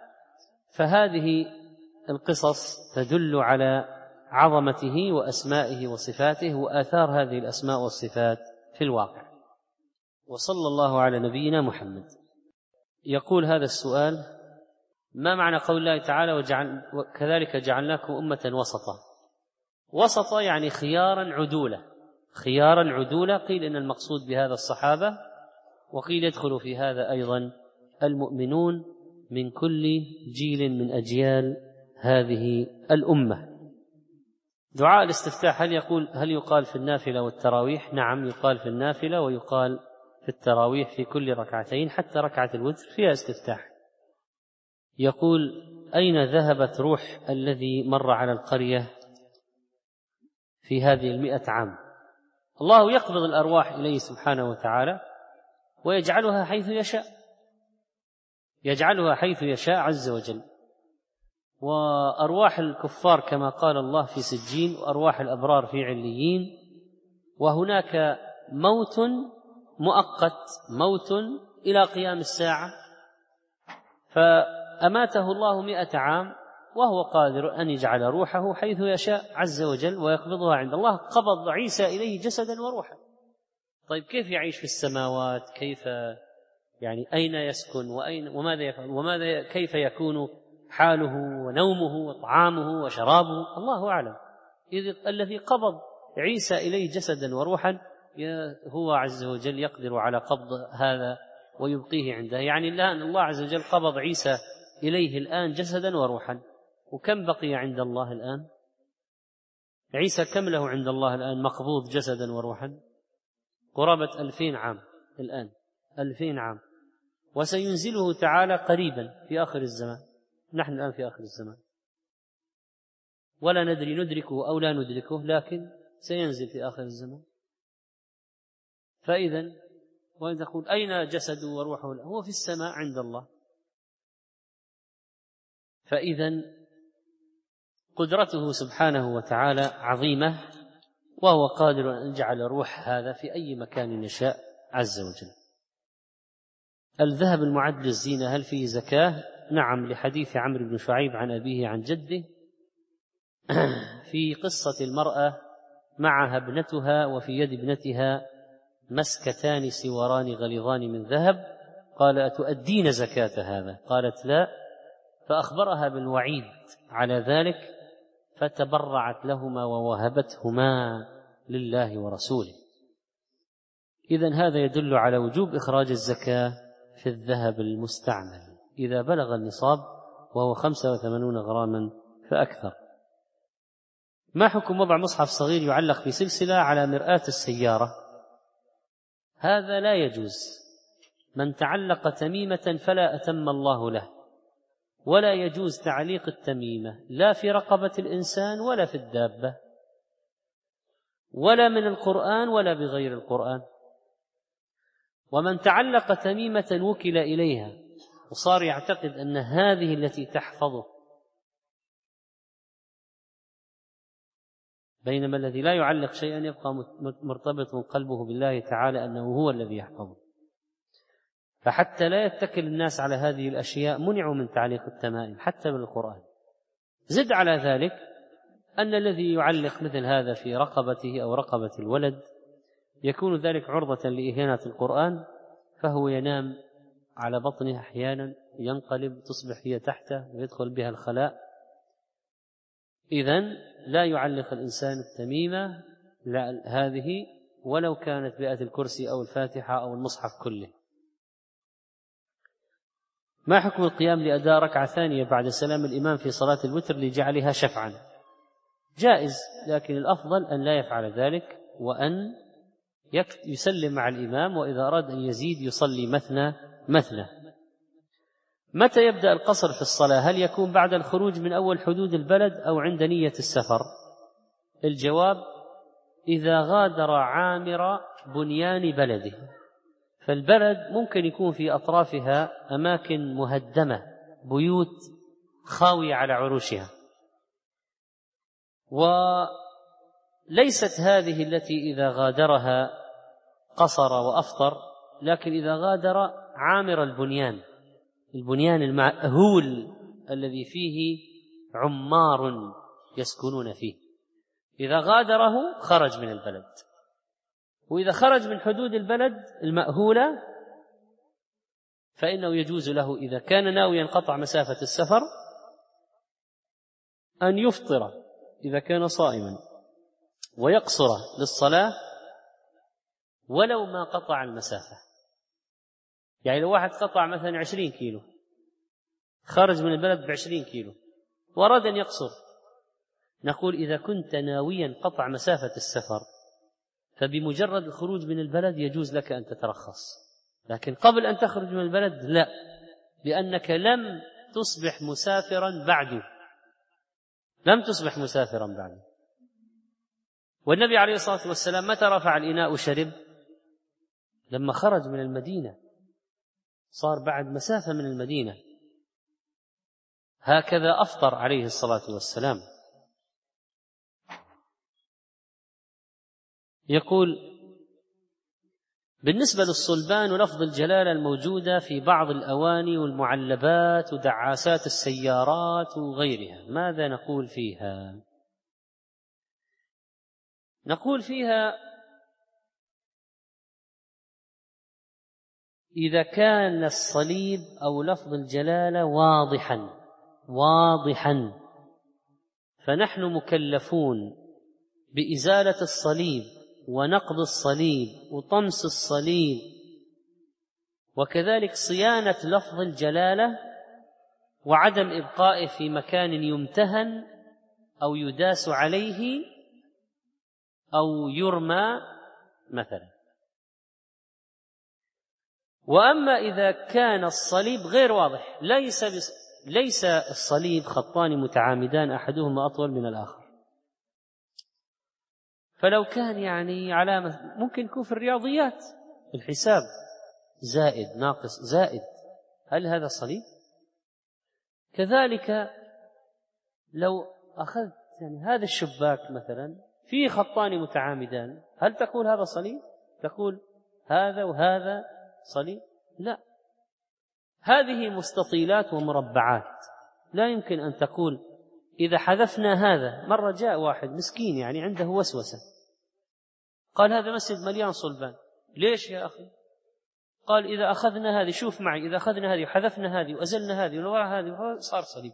فهذه القصص تدل على عظمته وأسمائه وصفاته وآثار هذه الأسماء والصفات في الواقع. وصلى الله على نبينا محمد. يقول هذا السؤال: ما معنى قول الله تعالى وكذلك جعلناكم أمة وسطا؟ وسطا يعني خيارا عدولا، خيارا عدولا. قيل إن المقصود بهذا الصحابة، وقيل يدخل في هذا أيضا المؤمنون من كل جيل من أجيال هذه الأمة. دعاء الاستفتاح هل يقال في النافلة والتراويح؟ نعم، يقال في النافلة ويقال في التراويح في كل ركعتين، حتى ركعة الوتر فيها استفتاح. يقول: أين ذهبت روح الذي مر على القرية في هذه 100 عام؟ الله يقبض الأرواح إليه سبحانه وتعالى ويجعلها حيث يشاء، يجعلها حيث يشاء عز وجل. وأرواح الكفار كما قال الله في سجين، وأرواح الأبرار في عليين. وهناك موت مؤقت، موت إلى قيام الساعة، فأماته الله 100 عام، وهو قادر أن يجعل روحه حيث يشاء عز وجل ويقبضها عند الله. قبض عيسى إليه جسدا وروحا. طيب كيف يعيش في السماوات؟ كيف يعني أين يسكن وماذا يفعل كيف يكون حاله ونومه وطعامه وشرابه؟ الله أعلم. الذي قبض عيسى إليه جسدا وروحا هو عز وجل يقدر على قبض هذا ويبقيه عنده. يعني الآن الله عز وجل قبض عيسى إليه الآن جسدا وروحا، وكم بقي عند الله الآن؟ عيسى كم له عند الله الآن مقبوض جسدا وروحا؟ قرابة 2000 عام الآن، 2000 عام، وسينزله تعالى قريبا في آخر الزمان. نحن الآن في آخر الزمان، ولا ندري ندركه أو لا ندركه، لكن سينزل في آخر الزمان. فإذا وإن تقول أين جسده وروحه؟ هو في السماء عند الله. فإذا قدرته سبحانه وتعالى عظيمة، وهو قادر أن يجعل روح هذا في أي مكان يشاء عز وجل. الذهب المعد للزينة هل فيه زكاة؟ نعم، لحديث عمرو بن شعيب عن أبيه عن جده في قصة المرأة معها ابنتها وفي يد ابنتها مسكتان سواران غليظان من ذهب، قال: أتؤدين زكاة هذا؟ قالت: لا. فأخبرها بالوعيد على ذلك، فتبرعت لهما ووهبتهما لله ورسوله. إذن هذا يدل على وجوب إخراج الزكاة في الذهب المستعمل إذا بلغ النصاب، وهو 85 غراما فأكثر. ما حكم وضع مصحف صغير يعلق في سلسلة على مرآة السيارة؟ هذا لا يجوز. من تعلق تميمة فلا أتم الله له، ولا يجوز تعليق التميمة لا في رقبة الإنسان ولا في الدابة، ولا من القرآن ولا بغير القرآن. ومن تعلق تميمة وكل إليها وصار يعتقد أن هذه التي تحفظه، بينما الذي لا يعلق شيئا يبقى مرتبط قلبه بالله تعالى أنه هو الذي يحفظه. فحتى لا يتكل الناس على هذه الأشياء منعوا من تعليق التمائم حتى بالقرآن. زد على ذلك أن الذي يعلق مثل هذا في رقبته أو رقبة الولد يكون ذلك عرضة لإهانة القرآن، فهو ينام على بطنه أحيانا، ينقلب تصبح هي تحته ويدخل بها الخلاء. إذن لا يعلق الإنسان التميمة هذه ولو كانت بآية الكرسي أو الفاتحة أو المصحف كله. ما حكم القيام لأداء ركعة ثانية بعد سلام الإمام في صلاة الوتر لجعلها شفعا؟ جائز، لكن الأفضل أن لا يفعل ذلك، وأن يسلم مع الإمام، وإذا أراد أن يزيد يصلي مثنى مثنى. متى يبدأ القصر في الصلاة؟ هل يكون بعد الخروج من أول حدود البلد أو عند نية السفر؟ الجواب: إذا غادر عامر بنيان بلده، فالبلد ممكن يكون في أطرافها أماكن مهدمة، بيوت خاوية على عروشها، وليست هذه التي إذا غادرها قصر وأفطر، لكن إذا غادر عامر البنيان المأهول الذي فيه عمار يسكنون فيه، إذا غادره خرج من البلد. وإذا خرج من حدود البلد المأهولة فإنه يجوز له إذا كان ناويا قطع مسافة السفر أن يفطر إذا كان صائما ويقصر للصلاة ولو ما قطع المسافة. يعني لو واحد قطع مثلا 20 كيلو، خرج من البلد ب20 كيلو وأراد أن يقصر، نقول إذا كنت ناويا قطع مسافة السفر فبمجرد الخروج من البلد يجوز لك أن تترخص، لكن قبل أن تخرج من البلد لا، لأنك لم تصبح مسافرا بعد، والنبي عليه الصلاة والسلام متى رفع الإناء وشرب؟ لما خرج من المدينة، صار بعد مسافة من المدينة. هكذا أفطر عليه الصلاة والسلام. يقول: بالنسبة للصلبان ولفظ الجلالة الموجودة في بعض الأواني والمعلبات ودعاسات السيارات وغيرها، ماذا نقول فيها؟ نقول فيها: إذا كان الصليب أو لفظ الجلالة واضحا فنحن مكلفون بإزالة الصليب ونقض الصليب وطمس الصليب، وكذلك صيانة لفظ الجلالة وعدم إبقائه في مكان يمتهن أو يداس عليه أو يرمى مثلا. وأما إذا كان الصليب غير واضح، ليس الصليب خطان متعامدان أحدهما أطول من الآخر، فلو كان يعني علامة ممكن يكون في الرياضيات الحساب زائد ناقص زائد، هل هذا صليب؟ كذلك لو أخذت يعني هذا الشباك مثلا فيه خطان متعامدان، هل تقول هذا صليب؟ تقول هذا وهذا صليب؟ لا، هذه مستطيلات ومربعات، لا يمكن أن تقول إذا حذفنا هذا. مرة جاء واحد مسكين يعني عنده وسوسة، قال هذا مسجد مليان صلبان. ليش يا أخي؟ قال إذا أخذنا هذه، شوف معي، إذا أخذنا هذه وحذفنا هذه وأزلنا هذه ونوع هذه صار صليب.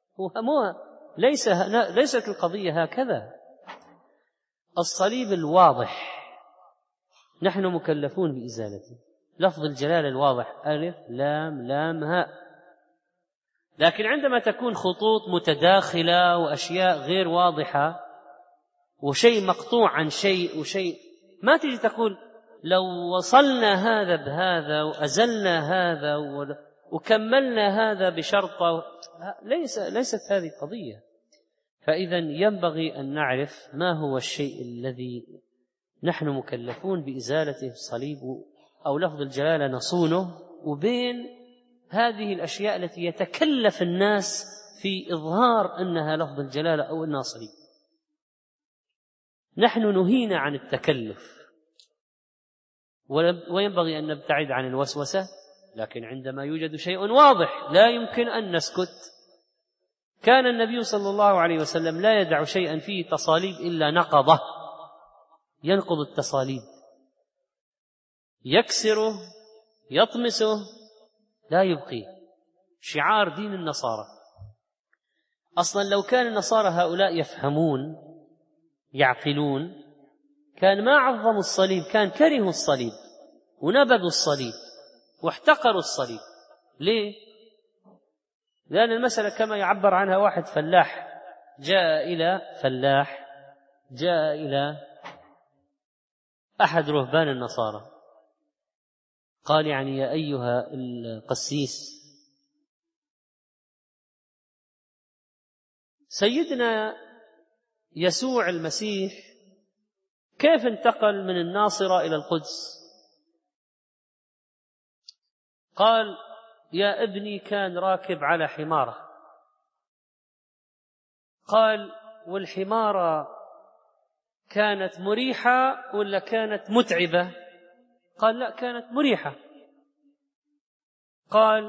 ليست القضية هكذا. الصليب الواضح نحن مكلفون بإزالته، لفظ الجلالة الواضح ألف لام لام هاء. لكن عندما تكون خطوط متداخلة وأشياء غير واضحة وشيء مقطوع عن شيء وشيء، ما تيجي تقول لو وصلنا هذا بهذا وأزلنا هذا وكملنا هذا بشرطة، ليست هذه القضية. فإذا ينبغي أن نعرف ما هو الشيء الذي نحن مكلفون بإزالته، الصليب أو لفظ الجلالة نصونه، وبين هذه الأشياء التي يتكلف الناس في إظهار أنها لفظ الجلالة أو أنها صليب. نحن نهينا عن التكلف، وينبغي أن نبتعد عن الوسوسة، لكن عندما يوجد شيء واضح لا يمكن أن نسكت. كان النبي صلى الله عليه وسلم لا يدع شيئا فيه تصاليب إلا نقضه، ينقض التصاليب، يكسره، يطمسه، لا يبقي. شعار دين النصارى. أصلا لو كان النصارى هؤلاء يفهمون يعقلون كان ما عظموا الصليب، كان كرهوا الصليب ونبذوا الصليب واحتقروا الصليب. ليه؟ لأن المسألة كما يعبر عنها واحد فلاح جاء إلى أحد رهبان النصارى، قال يعني يا أيها القسيس، سيدنا يسوع المسيح كيف انتقل من الناصرة إلى القدس؟ قال يا ابني كان راكب على حمارة. قال والحمارة كانت مريحة ولا كانت متعبة؟ قال لا، كانت مريحة. قال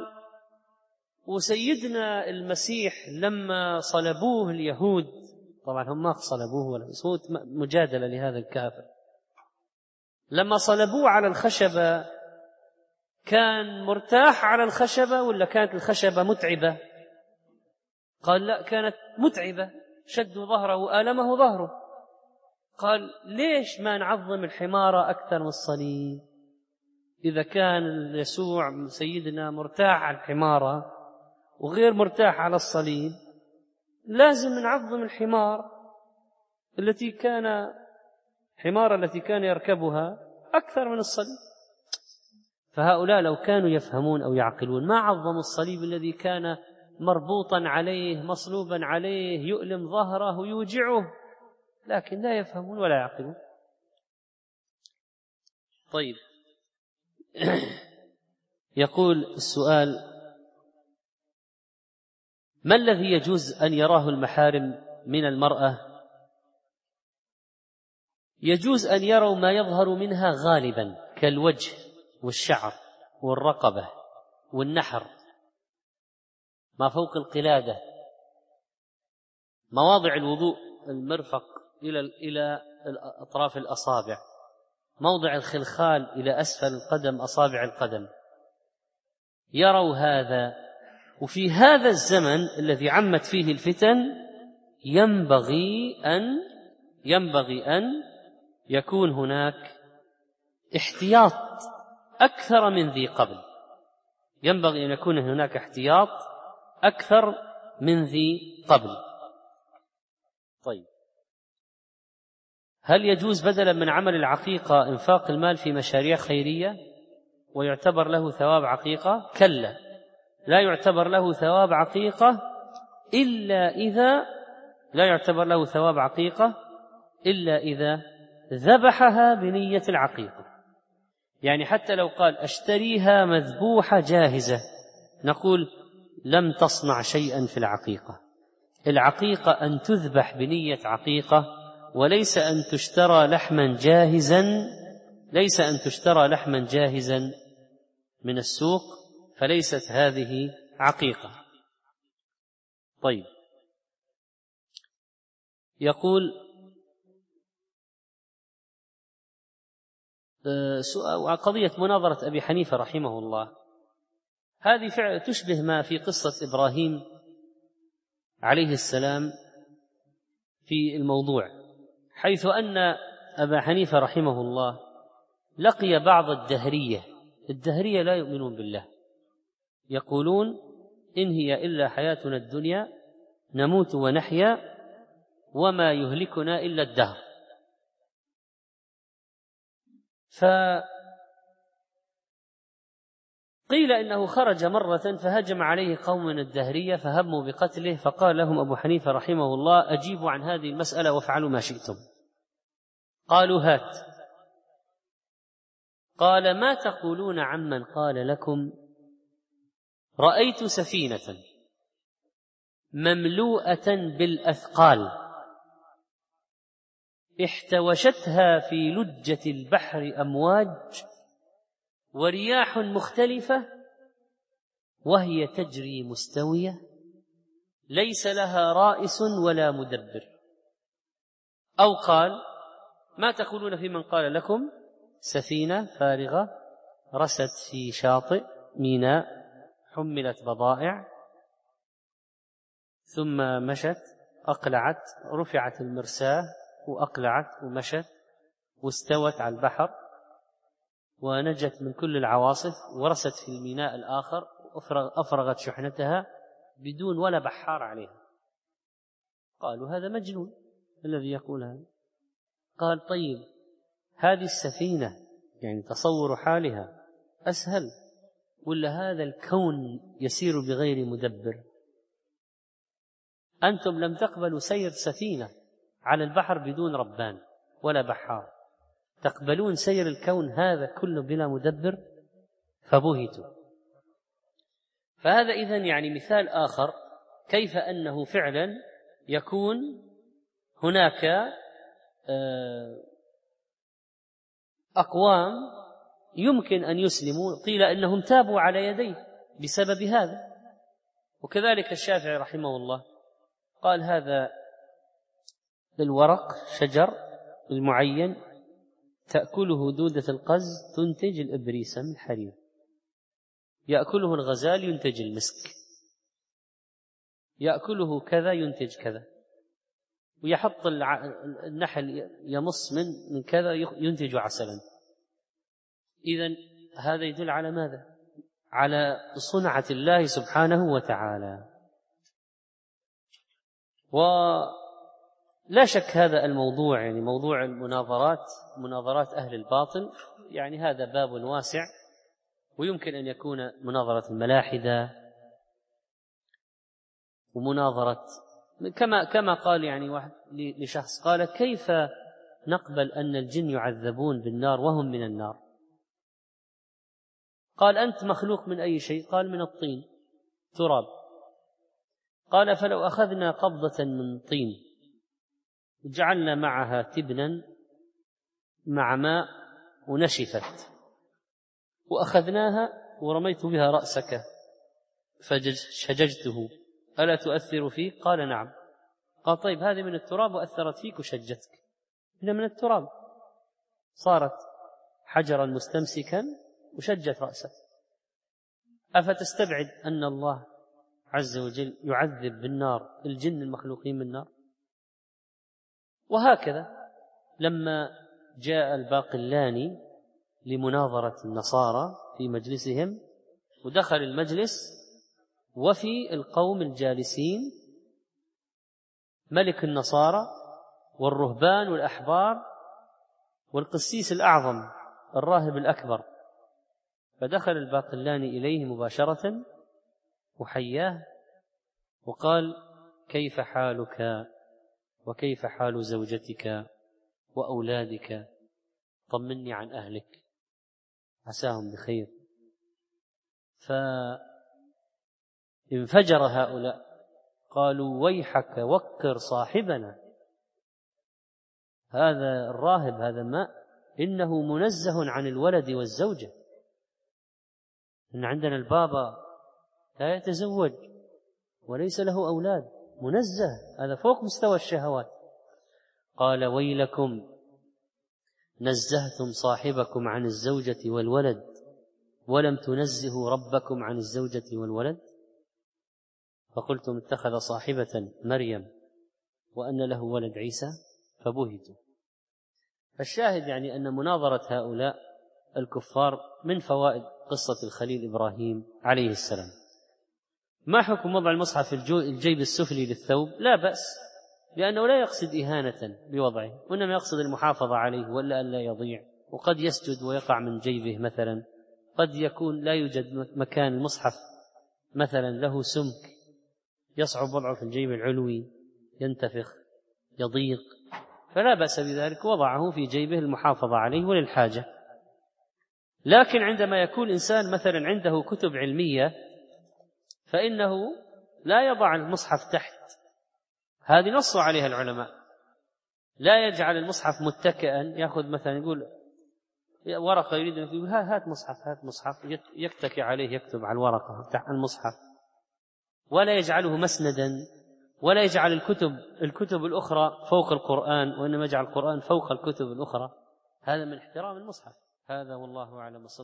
وسيدنا المسيح لما صلبوه اليهود، طبعا هم ما صلبوه ولا صوت مجادلة لهذا الكافر، لما صلبوه على الخشبة كان مرتاح على الخشبة ولا كانت الخشبة متعبة؟ قال لا، كانت متعبة، شدوا ظهره وآلمه ظهره. قال ليش ما نعظم الحمارة أكثر من الصليب؟ إذا كان يسوع سيدنا مرتاح على الحمارة وغير مرتاح على الصليب، لازم نعظم التي كان يركبها أكثر من الصليب. فهؤلاء لو كانوا يفهمون أو يعقلون ما عظموا الصليب الذي كان مربوطا عليه مصلوبا عليه يؤلم ظهره ويوجعه، لكن لا يفهمون ولا يعقلون. طيب يقول السؤال: ما الذي يجوز أن يراه المحارم من المرأة؟ يجوز أن يروا ما يظهر منها غالبا كالوجه والشعر والرقبة والنحر، ما فوق القلادة، مواضع الوضوء، المرفق إلى أطراف الأصابع، موضع الخلخال إلى أسفل القدم، أصابع القدم، يروا هذا. وفي هذا الزمن الذي عمت فيه الفتن ينبغي أن يكون هناك احتياط أكثر من ذي قبل، ينبغي أن يكون هناك احتياط أكثر من ذي قبل. طيب، هل يجوز بدلا من عمل العقيقة إنفاق المال في مشاريع خيرية ويعتبر له ثواب عقيقة؟ كلا، لا يعتبر له ثواب عقيقة إلا إذا ذبحها بنية العقيقة. يعني حتى لو قال أشتريها مذبوحة جاهزة، نقول لم تصنع شيئا في العقيقة. العقيقة أن تذبح بنية عقيقة، وليس أن تشترى لحما جاهزا من السوق، فليست هذه عقيقة. طيب، يقول قضية مناظرة أبي حنيفة رحمه الله، هذه فعلا تشبه ما في قصة إبراهيم عليه السلام في الموضوع، حيث أن أبا حنيفة رحمه الله لقي بعض الدهرية لا يؤمنون بالله، يقولون إن هي إلا حياتنا الدنيا نموت ونحيا وما يهلكنا إلا الدهر. فقيل إنه خرج مرة فهجم عليه قوم من الدهرية فهموا بقتله، فقال لهم أبو حنيفة رحمه الله: أجيبوا عن هذه المسألة وافعلوا ما شئتم. قالوا: هات. قال: ما تقولون عمن قال لكم رأيت سفينة مملوءة بالأثقال احتوشتها في لجة البحر أمواج ورياح مختلفة وهي تجري مستوية ليس لها رائس ولا مدبر. أو قال: ما تقولون في من قال لكم سفينة فارغة رست في شاطئ ميناء حملت بضائع ثم مشت أقلعت، رفعت المرساة وأقلعت ومشت واستوت على البحر ونجت من كل العواصف ورست في الميناء الآخر أفرغت شحنتها بدون ولا بحار عليها. قالوا: هذا مجنون الذي يقول هذا. قال: طيب هذه السفينة يعني تصور حالها أسهل ولا هذا الكون يسير بغير مدبر؟ أنتم لم تقبلوا سير سفينة على البحر بدون ربان ولا بحار، تقبلون سير الكون هذا كله بلا مدبر؟ فبهتوا. فهذا إذن يعني مثال آخر كيف أنه فعلا يكون هناك أقوام يمكن أن يسلموا، قيل إنهم تابوا على يديه بسبب هذا. وكذلك الشافعي رحمه الله قال: هذا الورق شجر المعين تأكله دودة القز تنتج الإبريس من الحرير، يأكله الغزال ينتج المسك، يأكله كذا ينتج كذا، ويحط النحل يمص من كذا ينتج عسلا. إذن هذا يدل على ماذا؟ على صنعة الله سبحانه وتعالى. ولا شك هذا الموضوع يعني موضوع مناظرات أهل الباطل، يعني هذا باب واسع، ويمكن أن يكون مناظرة الملاحدة ومناظرة كما قال يعني واحد لشخص قال: كيف نقبل أن الجن يعذبون بالنار وهم من النار؟ قال: أنت مخلوق من أي شيء؟ قال: من الطين، تراب. قال: فلو أخذنا قبضة من طين وجعلنا معها تبنا مع ماء ونشفت وأخذناها ورميت بها رأسك فشججته ألا تؤثر فيه؟ قال: نعم. قال: طيب هذه من التراب وأثرت فيك وشجتك، هنا من التراب صارت حجرا مستمسكا وشجت رأسك. أفتستبعد أن الله عز وجل يعذب بالنار الجن المخلوقين من النار؟ وهكذا لما جاء الباقلاني لمناظرة النصارى في مجلسهم ودخل المجلس وفي القوم الجالسين ملك النصارى والرهبان والأحبار والقسيس الأعظم الراهب الأكبر، فدخل الباقلاني إليه مباشرة وحياه وقال: كيف حالك وكيف حال زوجتك وأولادك؟ طمني عن أهلك، عساهم بخير. فانفجر هؤلاء قالوا: ويحك وقر صاحبنا، هذا الراهب هذا ما إنه منزه عن الولد والزوجة، إن عندنا البابا لا يتزوج وليس له أولاد، منزه، هذا فوق مستوى الشهوات. قال: ويلكم نزهتم صاحبكم عن الزوجة والولد ولم تنزهوا ربكم عن الزوجة والولد، فقلتم اتخذ صاحبة مريم وأن له ولد عيسى فبهتوا. فالشاهد يعني أن مناظرة هؤلاء الكفار من فوائد قصة الخليل إبراهيم عليه السلام. ما حكم وضع المصحف في الجيب السفلي للثوب؟ لا بأس، لأنه لا يقصد إهانة بوضعه، وإنما يقصد المحافظة عليه ولا أن لا يضيع. وقد يسجد ويقع من جيبه مثلا، قد يكون لا يوجد مكان المصحف مثلا له سمك يصعب وضعه في الجيب العلوي، ينتفخ يضيق، فلا بأس بذلك، وضعه في جيبه المحافظة عليه وللحاجة. لكن عندما يكون إنسان مثلا عنده كتب علمية فإنه لا يضع المصحف تحت، هذه نص عليها العلماء، لا يجعل المصحف متكئا، يأخذ مثلا يقول ورقة يريد أن يقول هات مصحف يتكي عليه يكتب على الورقة تحت المصحف، ولا يجعله مسندا، ولا يجعل الكتب الأخرى فوق القرآن، وإنما يجعل القرآن فوق الكتب الأخرى. هذا من احترام المصحف. هذا والله أعلم.